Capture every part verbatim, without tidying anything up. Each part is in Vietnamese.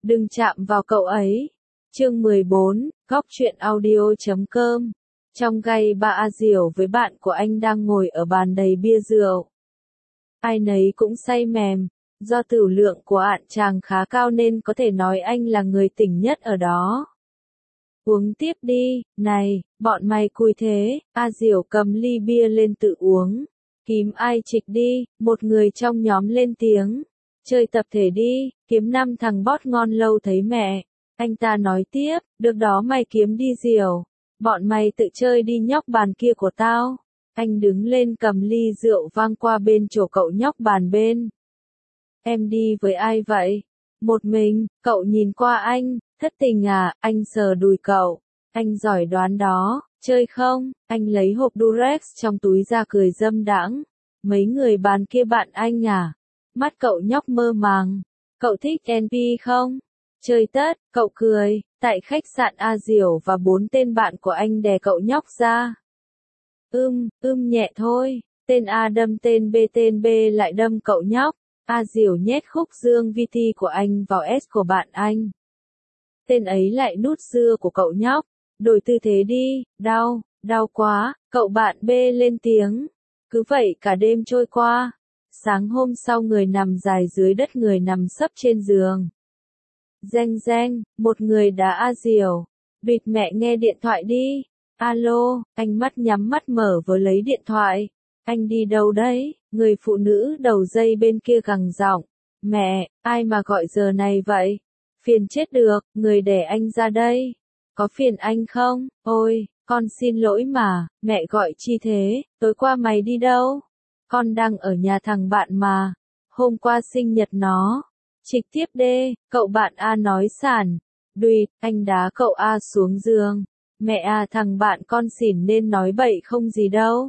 Đừng chạm vào cậu ấy. Chương mười bốn, góc truyện audio chấm com. Trong gay ba A Diểu với bạn của anh đang ngồi ở bàn đầy bia rượu. Ai nấy cũng say mềm, do tửu lượng của ạn chàng khá cao nên có thể nói anh là người tỉnh nhất ở đó. Uống tiếp đi, này, bọn mày cùi thế, A Diểu cầm ly bia lên tự uống. Kiếm ai trịch đi, một người trong nhóm lên tiếng. Chơi tập thể đi, kiếm năm thằng bót ngon lâu thấy mẹ. Anh ta nói tiếp, được đó mày kiếm đi Diểu. Bọn mày tự chơi đi nhóc bàn kia của tao. Anh đứng lên cầm ly rượu vang qua bên chỗ cậu nhóc bàn bên. Em đi với ai vậy? Một mình, cậu nhìn qua anh, thất tình à, anh sờ đùi cậu. Anh giỏi đoán đó, chơi không? Anh lấy hộp Durex trong túi ra cười dâm đãng. Mấy người bàn kia bạn anh à? Mắt cậu nhóc mơ màng. Cậu thích en pê không? Chơi tất, cậu cười, tại khách sạn A Diểu và bốn tên bạn của anh đè cậu nhóc ra. Ưm, ưm nhẹ thôi, tên A đâm tên B tên B lại đâm cậu nhóc. A Diểu nhét khúc dương vê tê của anh vào S của bạn anh. Tên ấy lại nút dưa của cậu nhóc. Đổi tư thế đi, đau, đau quá, cậu bạn B lên tiếng. Cứ vậy cả đêm trôi qua. Sáng hôm sau người nằm dài dưới đất người nằm sấp trên giường. Reng reng, một người đá A Diểu. Bịt mẹ nghe điện thoại đi. Alo, anh mắt nhắm mắt mở vừa lấy điện thoại. Anh đi đâu đấy? Người phụ nữ đầu dây bên kia gằn giọng. Mẹ, ai mà gọi giờ này vậy? Phiền chết được, người đẻ anh ra đây. Có phiền anh không? Ôi, con xin lỗi mà, mẹ gọi chi thế, tối qua mày đi đâu? Con đang ở nhà thằng bạn mà. Hôm qua sinh nhật nó. Trực tiếp đê, cậu bạn A nói sàn. Đùi, anh đá cậu A xuống giường. Mẹ à thằng bạn con xỉn nên nói bậy không gì đâu.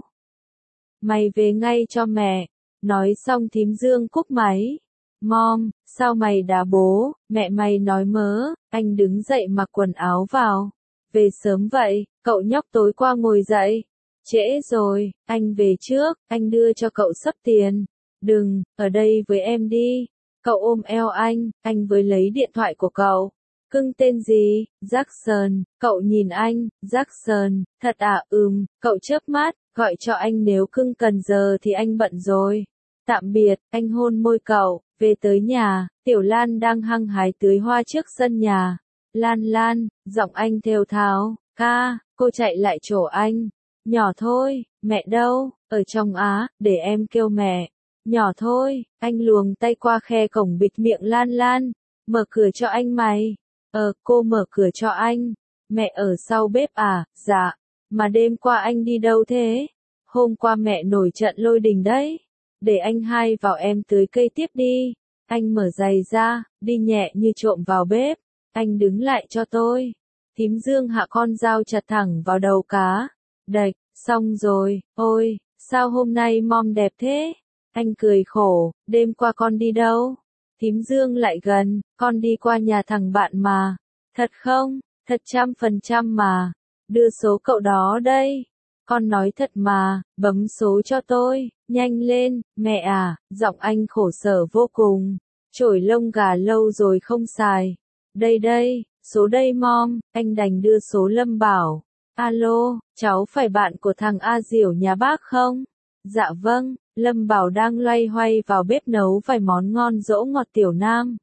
Mày về ngay cho mẹ. Nói xong thím Dương cúp máy. Mom, sao mày đá bố? Mẹ mày nói mớ. Anh đứng dậy mặc quần áo vào. Về sớm vậy, cậu nhóc tối qua ngồi dậy. Trễ rồi, anh về trước, anh đưa cho cậu xấp tiền. Đừng, ở đây với em đi. Cậu ôm eo anh, anh với lấy điện thoại của cậu. Cưng tên gì? Jackson, cậu nhìn anh, Jackson, thật à, ừm, cậu chớp mắt, gọi cho anh nếu cưng cần giờ thì anh bận rồi. Tạm biệt, anh hôn môi cậu, về tới nhà, Tiểu Lan đang hăng hái tưới hoa trước sân nhà. Lan Lan, giọng anh thều thào, ca, cô chạy lại chỗ anh. Nhỏ thôi, mẹ đâu, ở trong Á, để em kêu mẹ. Nhỏ thôi, anh luồng tay qua khe cổng bịt miệng Lan Lan. Mở cửa cho anh mày. Ờ, cô mở cửa cho anh. Mẹ ở sau bếp à, dạ. Mà đêm qua anh đi đâu thế? Hôm qua mẹ nổi trận lôi đình đấy. Để anh hai vào em tưới cây tiếp đi. Anh mở giày ra, đi nhẹ như trộm vào bếp. Anh đứng lại cho tôi. Thím Dương hạ con dao chặt thẳng vào đầu cá. Đạch, xong rồi, ôi, sao hôm nay mom đẹp thế? Anh cười khổ, đêm qua con đi đâu? Thím Dương lại gần, con đi qua nhà thằng bạn mà. Thật không? Thật trăm phần trăm mà. Đưa số cậu đó đây. Con nói thật mà, bấm số cho tôi, nhanh lên, mẹ à, giọng anh khổ sở vô cùng. Chổi lông gà lâu rồi không xài. Đây đây, số đây mom, anh đành đưa số Lâm Bảo. Alo, cháu phải bạn của thằng A Diểu nhà bác không? Dạ vâng, Lâm Bảo đang loay hoay vào bếp nấu vài món ngon dỗ ngọt Tiểu Nam.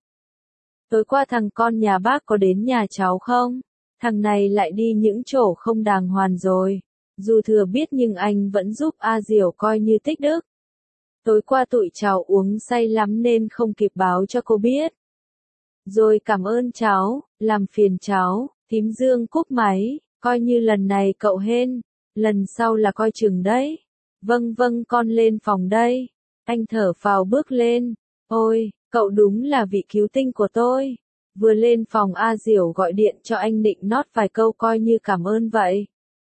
Tối qua thằng con nhà bác có đến nhà cháu không? Thằng này lại đi những chỗ không đàng hoàng rồi. Dù thừa biết nhưng anh vẫn giúp A Diểu coi như tích đức. Tối qua tụi cháu uống say lắm nên không kịp báo cho cô biết. Rồi cảm ơn cháu, làm phiền cháu, thím Dương cúp máy, coi như lần này cậu hên, lần sau là coi chừng đấy. Vâng vâng con lên phòng đây. Anh thở phào bước lên. Ôi, cậu đúng là vị cứu tinh của tôi. Vừa lên phòng A Diểu gọi điện cho anh định nót vài câu coi như cảm ơn vậy.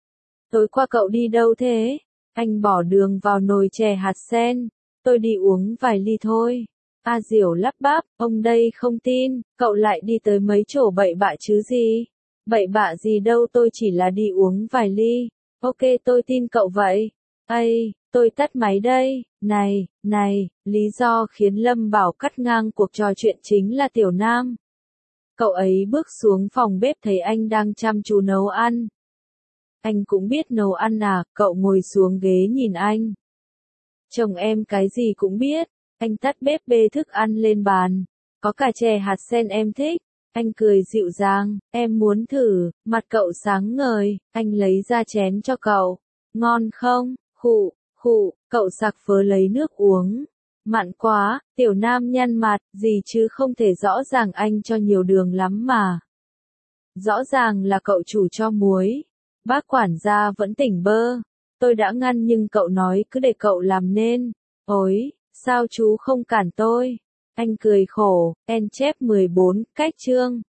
Tối qua cậu đi đâu thế? Anh bỏ đường vào nồi chè hạt sen. Tôi đi uống vài ly thôi. A Diểu lắp bắp, ông đây không tin, cậu lại đi tới mấy chỗ bậy bạ chứ gì? Bậy bạ gì đâu tôi chỉ là đi uống vài ly. Ok tôi tin cậu vậy. Ây, tôi tắt máy đây. Này, này, lý do khiến Lâm Bảo cắt ngang cuộc trò chuyện chính là Tiểu Nam. Cậu ấy bước xuống phòng bếp thấy anh đang chăm chú nấu ăn. Anh cũng biết nấu ăn à, cậu ngồi xuống ghế nhìn anh. Chồng em cái gì cũng biết. Anh tắt bếp bê thức ăn lên bàn. Có cả chè hạt sen em thích. Anh cười dịu dàng, em muốn thử, mặt cậu sáng ngời, anh lấy ra chén cho cậu. Ngon không? Khụ, khụ, cậu sặc vớ lấy nước uống. Mặn quá, tiểu nam nhăn mặt, gì chứ không thể rõ ràng anh cho nhiều đường lắm mà. Rõ ràng là cậu chủ cho muối. Bác quản gia vẫn tỉnh bơ. Tôi đã ngăn nhưng cậu nói cứ để cậu làm nên. Ôi, sao chú không cản tôi? Anh cười khổ, en chép mười bốn, cách chương.